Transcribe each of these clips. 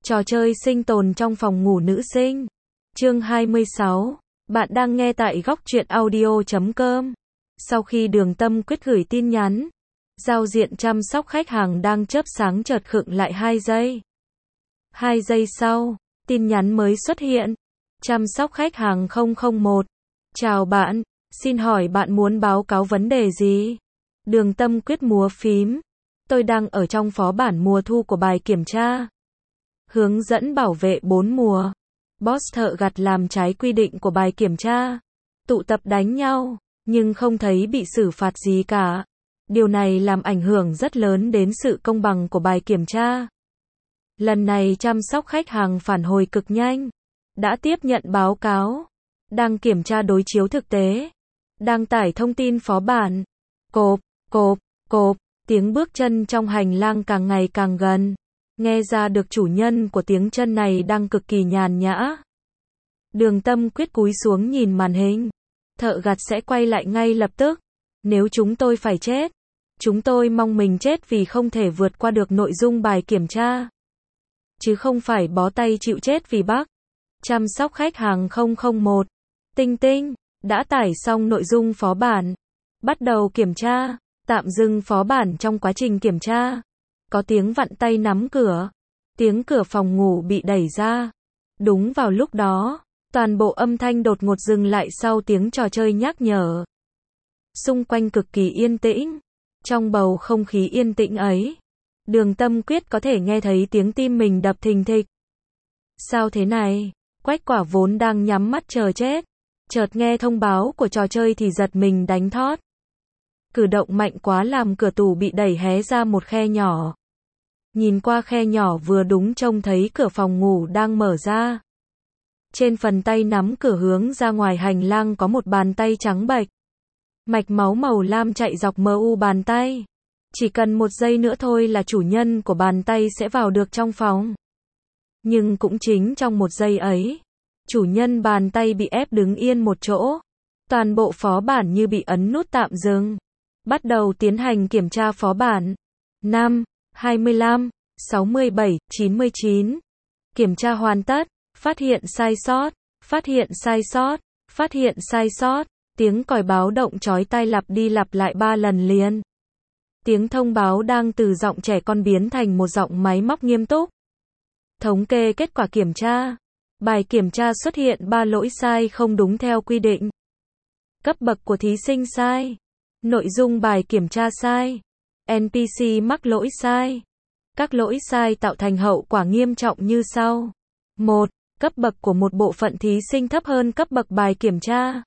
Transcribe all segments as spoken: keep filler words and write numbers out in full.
Trò chơi sinh tồn trong phòng ngủ nữ sinh. Chương hai mươi sáu. Bạn đang nghe tại góc truyện audio chấm com. Sau khi Đường Tâm Quyết gửi tin nhắn, giao diện chăm sóc khách hàng đang chớp sáng chợt khựng lại hai giây. Hai giây sau, tin nhắn mới xuất hiện. Chăm sóc khách hàng không không một. Chào bạn, xin hỏi bạn muốn báo cáo vấn đề gì? Đường Tâm Quyết múa phím. Tôi đang ở trong phó bản mùa thu của bài kiểm tra. Hướng dẫn bảo vệ bốn mùa. Boss thợ gặt làm trái quy định của bài kiểm tra. Tụ tập đánh nhau, nhưng không thấy bị xử phạt gì cả. Điều này làm ảnh hưởng rất lớn đến sự công bằng của bài kiểm tra. Lần này chăm sóc khách hàng phản hồi cực nhanh. Đã tiếp nhận báo cáo. Đang kiểm tra đối chiếu thực tế. Đang tải thông tin phó bản. Cộp, cộp, cộp, tiếng bước chân trong hành lang càng ngày càng gần. Nghe ra được chủ nhân của tiếng chân này đang cực kỳ nhàn nhã. Đường Tâm Quyết cúi xuống nhìn màn hình. Thợ gặt sẽ quay lại ngay lập tức. Nếu chúng tôi phải chết, chúng tôi mong mình chết vì không thể vượt qua được nội dung bài kiểm tra. Chứ không phải bó tay chịu chết vì bug. Chăm sóc khách hàng không không một. Tinh tinh, đã tải xong nội dung phó bản. Bắt đầu kiểm tra. Tạm dừng phó bản trong quá trình kiểm tra. Có tiếng vặn tay nắm cửa. Tiếng cửa phòng ngủ bị đẩy ra. Đúng vào lúc đó, toàn bộ âm thanh đột ngột dừng lại sau tiếng trò chơi nhắc nhở. Xung quanh cực kỳ yên tĩnh. Trong bầu không khí yên tĩnh ấy, Đường Tâm Quyết có thể nghe thấy tiếng tim mình đập thình thịch. Sao thế này? Quách Quả vốn đang nhắm mắt chờ chết, chợt nghe thông báo của trò chơi thì giật mình đánh thót. Cử động mạnh quá làm cửa tủ bị đẩy hé ra một khe nhỏ. Nhìn qua khe nhỏ vừa đúng trông thấy cửa phòng ngủ đang mở ra. Trên phần tay nắm cửa hướng ra ngoài hành lang có một bàn tay trắng bệch. Mạch máu màu lam chạy dọc mờ u bàn tay. Chỉ cần một giây nữa thôi là chủ nhân của bàn tay sẽ vào được trong phòng. Nhưng cũng chính trong một giây ấy, chủ nhân bàn tay bị ép đứng yên một chỗ. Toàn bộ phó bản như bị ấn nút tạm dừng. Bắt đầu tiến hành kiểm tra phó bản. năm, hai mươi lăm, sáu mươi bảy, chín mươi chín. Kiểm tra hoàn tất. Phát hiện sai sót. Phát hiện sai sót. Phát hiện sai sót. Tiếng còi báo động chói tai lặp đi lặp lại ba lần liền. Tiếng thông báo đang từ giọng trẻ con biến thành một giọng máy móc nghiêm túc. Thống kê kết quả kiểm tra. Bài kiểm tra xuất hiện ba lỗi sai không đúng theo quy định. Cấp bậc của thí sinh sai. Nội dung bài kiểm tra sai. en pê xê mắc lỗi sai. Các lỗi sai tạo thành hậu quả nghiêm trọng như sau. một. Cấp bậc của một bộ phận thí sinh thấp hơn cấp bậc bài kiểm tra.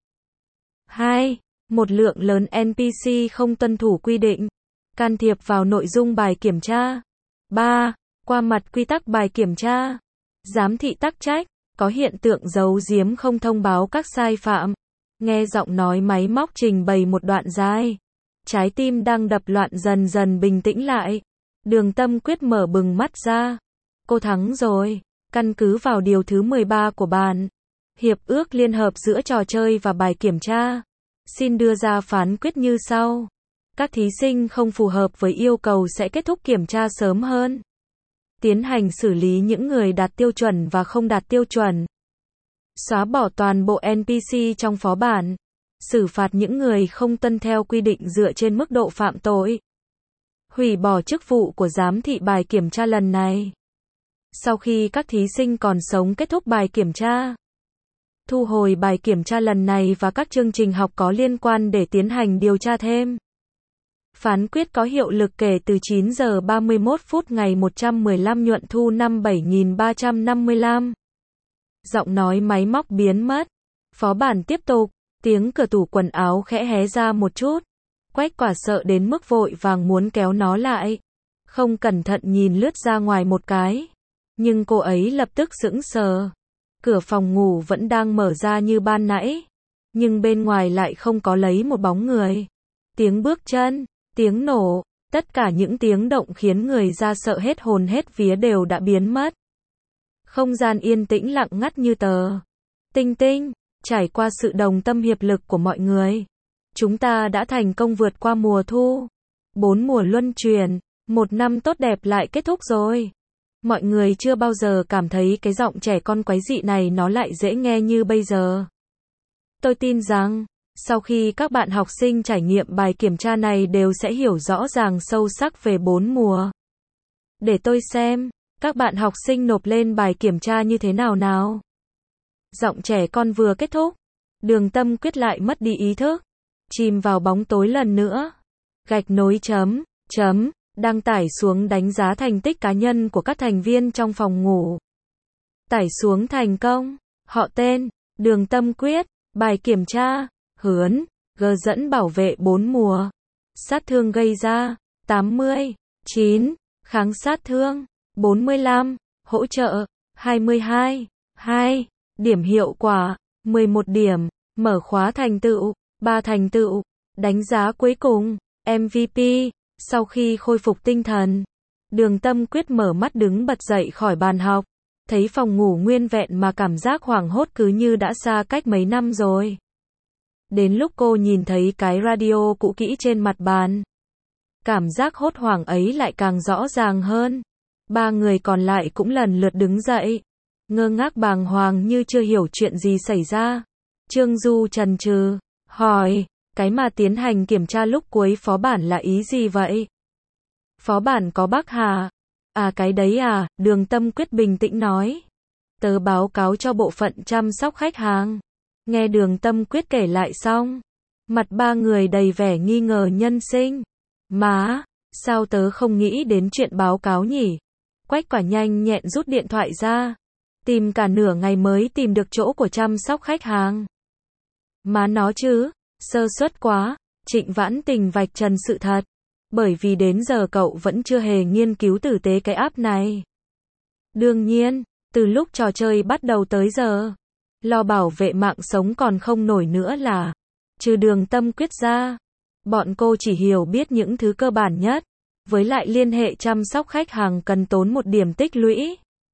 hai. Một lượng lớn en pê xê không tuân thủ quy định, can thiệp vào nội dung bài kiểm tra. ba. Qua mặt quy tắc bài kiểm tra. Giám thị tắc trách, có hiện tượng giấu giếm không thông báo các sai phạm. Nghe giọng nói máy móc trình bày một đoạn dài. Trái tim đang đập loạn dần dần bình tĩnh lại. Đường Tâm Quyết mở bừng mắt ra. Cô thắng rồi. Căn cứ vào điều thứ mười ba của bản Hiệp ước Liên hợp giữa trò chơi và bài kiểm tra, xin đưa ra phán quyết như sau. Các thí sinh không phù hợp với yêu cầu sẽ kết thúc kiểm tra sớm hơn. Tiến hành xử lý những người đạt tiêu chuẩn và không đạt tiêu chuẩn. Xóa bỏ toàn bộ en pê xê trong phó bản. Xử phạt những người không tuân theo quy định dựa trên mức độ phạm tội. Hủy bỏ chức vụ của giám thị bài kiểm tra lần này. Sau khi các thí sinh còn sống kết thúc bài kiểm tra, thu hồi bài kiểm tra lần này và các chương trình học có liên quan để tiến hành điều tra thêm. Phán quyết có hiệu lực kể từ chín giờ ba mươi mốt phút ngày một trăm mười lăm nhuận thu năm bảy nghìn ba trăm năm mươi lăm. Giọng nói máy móc biến mất. Phó bản tiếp tục. Tiếng cửa tủ quần áo khẽ hé ra một chút. Quách Quả sợ đến mức vội vàng muốn kéo nó lại. Không cẩn thận nhìn lướt ra ngoài một cái. Nhưng cô ấy lập tức sững sờ. Cửa phòng ngủ vẫn đang mở ra như ban nãy. Nhưng bên ngoài lại không có lấy một bóng người. Tiếng bước chân, tiếng nổ, tất cả những tiếng động khiến người ra sợ hết hồn hết vía đều đã biến mất. Không gian yên tĩnh lặng ngắt như tờ. Tinh tinh, trải qua sự đồng tâm hiệp lực của mọi người, chúng ta đã thành công vượt qua mùa thu. Bốn mùa luân chuyển, một năm tốt đẹp lại kết thúc rồi. Mọi người chưa bao giờ cảm thấy cái giọng trẻ con quái dị này nó lại dễ nghe như bây giờ. Tôi tin rằng, sau khi các bạn học sinh trải nghiệm bài kiểm tra này đều sẽ hiểu rõ ràng sâu sắc về bốn mùa. Để tôi xem, các bạn học sinh nộp lên bài kiểm tra như thế nào nào. Giọng trẻ con vừa kết thúc, Đường Tâm Quyết lại mất đi ý thức, chìm vào bóng tối lần nữa. Gạch nối chấm, chấm, đăng tải xuống đánh giá thành tích cá nhân của các thành viên trong phòng ngủ. Tải xuống thành công, họ tên, Đường Tâm Quyết, bài kiểm tra, Hướn, G dẫn bảo vệ bốn mùa. Sát thương gây ra, tám mươi, chín, kháng sát thương, bốn mươi lăm, hỗ trợ, hai mươi hai, hai, điểm hiệu quả, mười một điểm, mở khóa thành tựu, ba thành tựu, đánh giá cuối cùng, em vê pê, sau khi khôi phục tinh thần. Đường Tâm Quyết mở mắt đứng bật dậy khỏi bàn học, thấy phòng ngủ nguyên vẹn mà cảm giác hoảng hốt cứ như đã xa cách mấy năm rồi. Đến lúc cô nhìn thấy cái radio cũ kỹ trên mặt bàn, cảm giác hốt hoảng ấy lại càng rõ ràng hơn. Ba người còn lại cũng lần lượt đứng dậy, ngơ ngác bàng hoàng như chưa hiểu chuyện gì xảy ra. Trương Du chần chừ, hỏi, cái mà tiến hành kiểm tra lúc cuối phó bản là ý gì vậy? Phó bản có bug hả? À cái đấy à, Đường Tâm Quyết bình tĩnh nói. Tớ báo cáo cho bộ phận chăm sóc khách hàng. Nghe Đường Tâm Quyết kể lại xong, mặt ba người đầy vẻ nghi ngờ nhân sinh. Má, sao tớ không nghĩ đến chuyện báo cáo nhỉ? Quách Quả nhanh nhẹn rút điện thoại ra, tìm cả nửa ngày mới tìm được chỗ của chăm sóc khách hàng. Má nó chứ, sơ suất quá. Trịnh Vãn Tình vạch trần sự thật. Bởi vì đến giờ cậu vẫn chưa hề nghiên cứu tử tế cái app này. Đương nhiên, từ lúc trò chơi bắt đầu tới giờ, lo bảo vệ mạng sống còn không nổi nữa là, trừ Đường Tâm Quyết ra, bọn cô chỉ hiểu biết những thứ cơ bản nhất, với lại liên hệ chăm sóc khách hàng cần tốn một điểm tích lũy.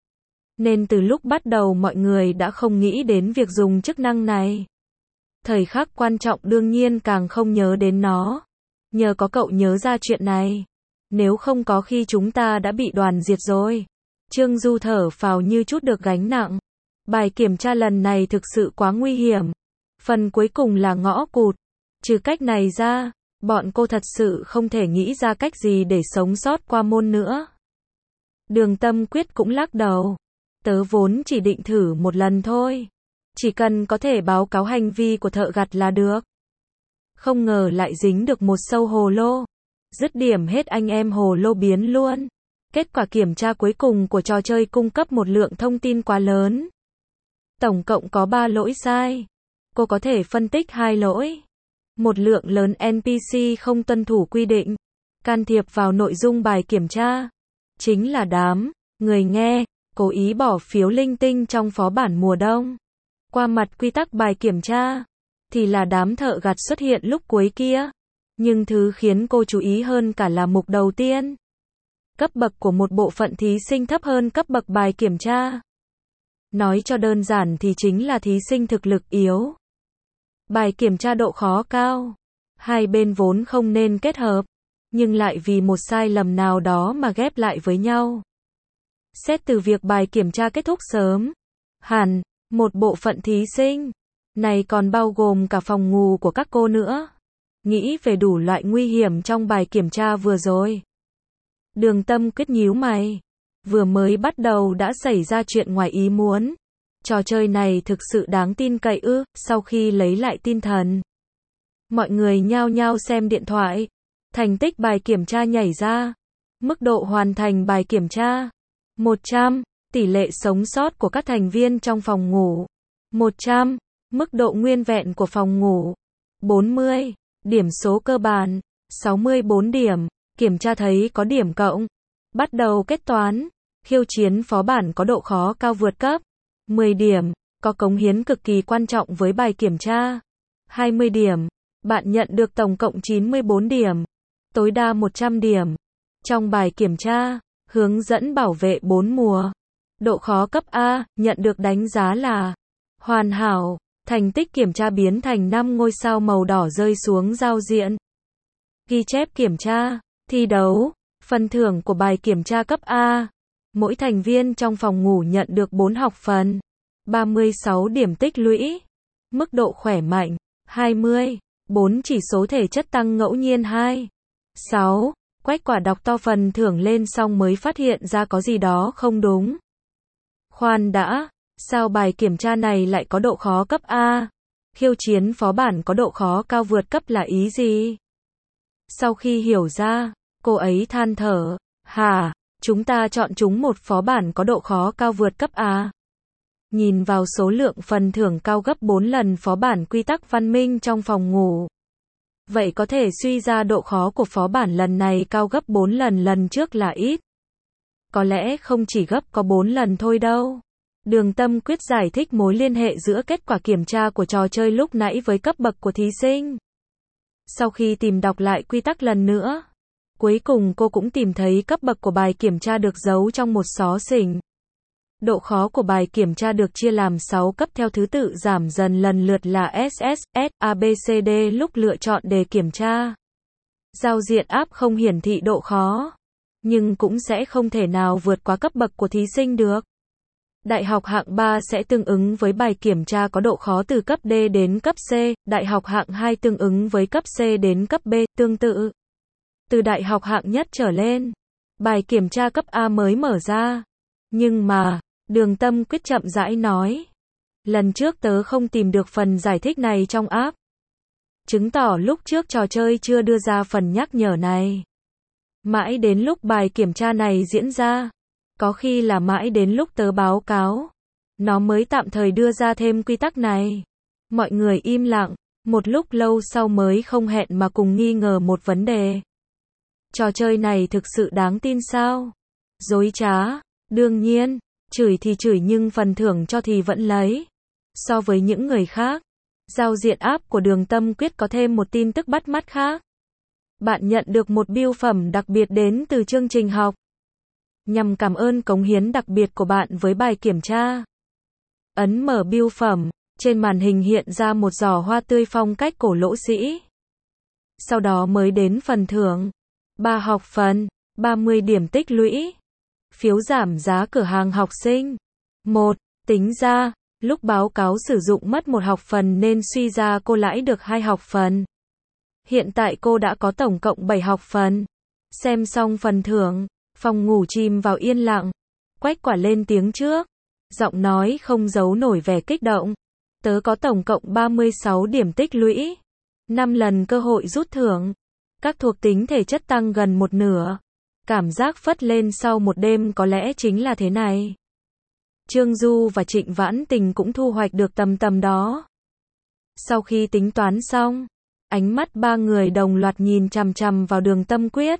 Nên từ lúc bắt đầu mọi người đã không nghĩ đến việc dùng chức năng này. Thời khắc quan trọng đương nhiên càng không nhớ đến nó. Nhờ có cậu nhớ ra chuyện này. Nếu không có khi chúng ta đã bị đoàn diệt rồi. Trương Du thở phào như chút được gánh nặng. Bài kiểm tra lần này thực sự quá nguy hiểm. Phần cuối cùng là ngõ cụt. Trừ cách này ra, bọn cô thật sự không thể nghĩ ra cách gì để sống sót qua môn nữa. Đường Tâm Quyết cũng lắc đầu. Tớ vốn chỉ định thử một lần thôi. Chỉ cần có thể báo cáo hành vi của thợ gặt là được. Không ngờ lại dính được một sâu hồ lô. Dứt điểm hết anh em hồ lô biến luôn. Kết quả kiểm tra cuối cùng của trò chơi cung cấp một lượng thông tin quá lớn. Tổng cộng có ba lỗi sai. Cô có thể phân tích hai lỗi. Một lượng lớn en pê xê không tuân thủ quy định, can thiệp vào nội dung bài kiểm tra. Chính là đám người nghe, cố ý bỏ phiếu linh tinh trong phó bản mùa đông. Qua mặt quy tắc bài kiểm tra, thì là đám thợ gặt xuất hiện lúc cuối kia. Nhưng thứ khiến cô chú ý hơn cả là mục đầu tiên. Cấp bậc của một bộ phận thí sinh thấp hơn cấp bậc bài kiểm tra. Nói cho đơn giản thì chính là thí sinh thực lực yếu. Bài kiểm tra độ khó cao. Hai bên vốn không nên kết hợp, nhưng lại vì một sai lầm nào đó mà ghép lại với nhau. Xét từ việc bài kiểm tra kết thúc sớm, hẳn, một bộ phận thí sinh, này còn bao gồm cả phòng ngủ của các cô nữa. Nghĩ về đủ loại nguy hiểm trong bài kiểm tra vừa rồi. Đường Tâm Quyết nhíu mày. Vừa mới bắt đầu đã xảy ra chuyện ngoài ý muốn. Trò chơi này thực sự đáng tin cậy ư? Sau khi lấy lại tinh thần, mọi người nhao nhao xem điện thoại. Thành tích bài kiểm tra nhảy ra. Mức độ hoàn thành bài kiểm tra một trăm. Tỷ lệ sống sót của các thành viên trong phòng ngủ một trăm. Mức độ nguyên vẹn của phòng ngủ bốn mươi. Điểm số cơ bản sáu mươi bốn điểm. Kiểm tra thấy có điểm cộng. Bắt đầu kết toán. Khiêu chiến phó bản có độ khó cao vượt cấp mười điểm. Có cống hiến cực kỳ quan trọng với bài kiểm tra hai mươi điểm. Bạn nhận được tổng cộng chín mươi bốn điểm. Tối đa một trăm điểm. Trong bài kiểm tra, hướng dẫn bảo vệ bốn mùa. Độ khó cấp A, nhận được đánh giá là hoàn hảo. Thành tích kiểm tra biến thành năm ngôi sao màu đỏ rơi xuống giao diện. Ghi chép kiểm tra, thi đấu, phần thưởng của bài kiểm tra cấp A. Mỗi thành viên trong phòng ngủ nhận được bốn học phần, ba mươi sáu điểm tích lũy. Mức độ khỏe mạnh, hai mươi. bốn chỉ số thể chất tăng ngẫu nhiên hai. sáu. Quách Quả đọc to phần thưởng lên xong mới phát hiện ra có gì đó không đúng. Khoan đã, sao bài kiểm tra này lại có độ khó cấp A? Khiêu chiến phó bản có độ khó cao vượt cấp là ý gì? Sau khi hiểu ra, cô ấy than thở, hả, chúng ta chọn chúng một phó bản có độ khó cao vượt cấp A. Nhìn vào số lượng phần thưởng cao gấp bốn lần phó bản quy tắc văn minh trong phòng ngủ. Vậy có thể suy ra độ khó của phó bản lần này cao gấp bốn lần lần trước là ít. Có lẽ không chỉ gấp có bốn lần thôi đâu. Đường Tâm Quyết giải thích mối liên hệ giữa kết quả kiểm tra của trò chơi lúc nãy với cấp bậc của thí sinh. Sau khi tìm đọc lại quy tắc lần nữa, cuối cùng cô cũng tìm thấy cấp bậc của bài kiểm tra được giấu trong một xó xỉnh. Độ khó của bài kiểm tra được chia làm sáu cấp theo thứ tự giảm dần lần lượt là S S, S, A B C D lúc lựa chọn đề kiểm tra. Giao diện app không hiển thị độ khó, nhưng cũng sẽ không thể nào vượt quá cấp bậc của thí sinh được. Đại học hạng ba sẽ tương ứng với bài kiểm tra có độ khó từ cấp D đến cấp C, đại học hạng hai tương ứng với cấp C đến cấp B, tương tự. Từ đại học hạng nhất trở lên, bài kiểm tra cấp A mới mở ra. Nhưng mà, Đường Tâm Quyết chậm rãi nói, lần trước tớ không tìm được phần giải thích này trong app. Chứng tỏ lúc trước trò chơi chưa đưa ra phần nhắc nhở này. Mãi đến lúc bài kiểm tra này diễn ra, có khi là mãi đến lúc tớ báo cáo, nó mới tạm thời đưa ra thêm quy tắc này. Mọi người im lặng, một lúc lâu sau mới không hẹn mà cùng nghi ngờ một vấn đề. Trò chơi này thực sự đáng tin sao? Dối trá, đương nhiên, chửi thì chửi nhưng phần thưởng cho thì vẫn lấy. So với những người khác, giao diện app của Đường Tâm Quyết có thêm một tin tức bắt mắt khác. Bạn nhận được một bưu phẩm đặc biệt đến từ chương trình học. Nhằm cảm ơn cống hiến đặc biệt của bạn với bài kiểm tra. Ấn mở bưu phẩm, trên màn hình hiện ra một giỏ hoa tươi phong cách cổ lỗ sĩ. Sau đó mới đến phần thưởng. ba học phần, ba mươi điểm tích lũy. Phiếu giảm giá cửa hàng học sinh. một. Tính ra, lúc báo cáo sử dụng mất một học phần nên suy ra cô lãi được hai học phần. Hiện tại cô đã có tổng cộng bảy học phần. Xem xong phần thưởng, phòng ngủ chìm vào yên lặng. Quách Quả lên tiếng trước. Giọng nói không giấu nổi vẻ kích động. Tớ có tổng cộng ba mươi sáu điểm tích lũy. năm lần cơ hội rút thưởng. Các thuộc tính thể chất tăng gần một nửa. Cảm giác phất lên sau một đêm có lẽ chính là thế này. Trương Du và Trịnh Vãn Tình cũng thu hoạch được tầm tầm đó. Sau khi tính toán xong, ánh mắt ba người đồng loạt nhìn chằm chằm vào Đường Tâm Quyết.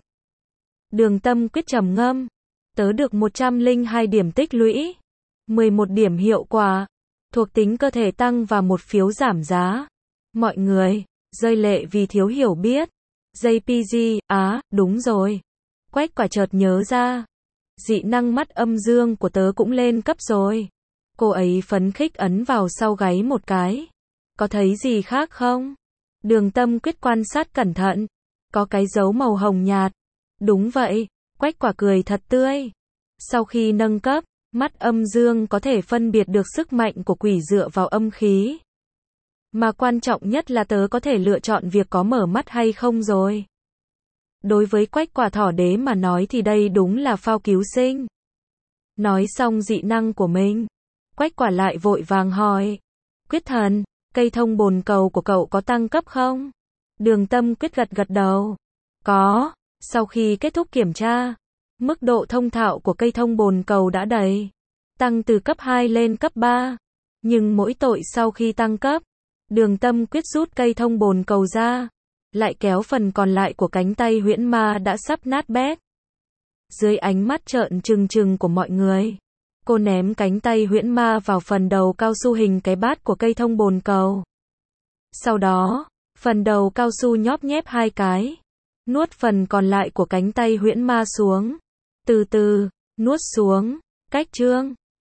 Đường Tâm Quyết trầm ngâm. Tớ được một trăm lẻ hai điểm tích lũy. mười một điểm hiệu quả. Thuộc tính cơ thể tăng và một phiếu giảm giá. Mọi người, rơi lệ vì thiếu hiểu biết. J P G, á, đúng rồi. Quách Quả chợt nhớ ra. Dị năng mắt âm dương của tớ cũng lên cấp rồi. Cô ấy phấn khích ấn vào sau gáy một cái. Có thấy gì khác không? Đường Tâm Quyết quan sát cẩn thận. Có cái dấu màu hồng nhạt. Đúng vậy, Quách Quả cười thật tươi. Sau khi nâng cấp, mắt âm dương có thể phân biệt được sức mạnh của quỷ dựa vào âm khí. Mà quan trọng nhất là tớ có thể lựa chọn việc có mở mắt hay không rồi. Đối với Quách Quả thỏ đế mà nói thì đây đúng là phao cứu sinh. Nói xong dị năng của mình, Quách Quả lại vội vàng hỏi. Quyết thần, cây thông bồn cầu của cậu có tăng cấp không? Đường Tâm Quyết gật gật đầu. Có, sau khi kết thúc kiểm tra, mức độ thông thạo của cây thông bồn cầu đã đầy. Tăng từ cấp hai lên cấp ba. Nhưng mỗi tội sau khi tăng cấp, Đường Tâm Quyết rút cây thông bồn cầu ra, lại kéo phần còn lại của cánh tay huyễn ma đã sắp nát bét. Dưới ánh mắt trợn trừng trừng của mọi người, cô ném cánh tay huyễn ma vào phần đầu cao su hình cái bát của cây thông bồn cầu. Sau đó, phần đầu cao su nhóp nhép hai cái, nuốt phần còn lại của cánh tay huyễn ma xuống. Từ từ, nuốt xuống, cách chương.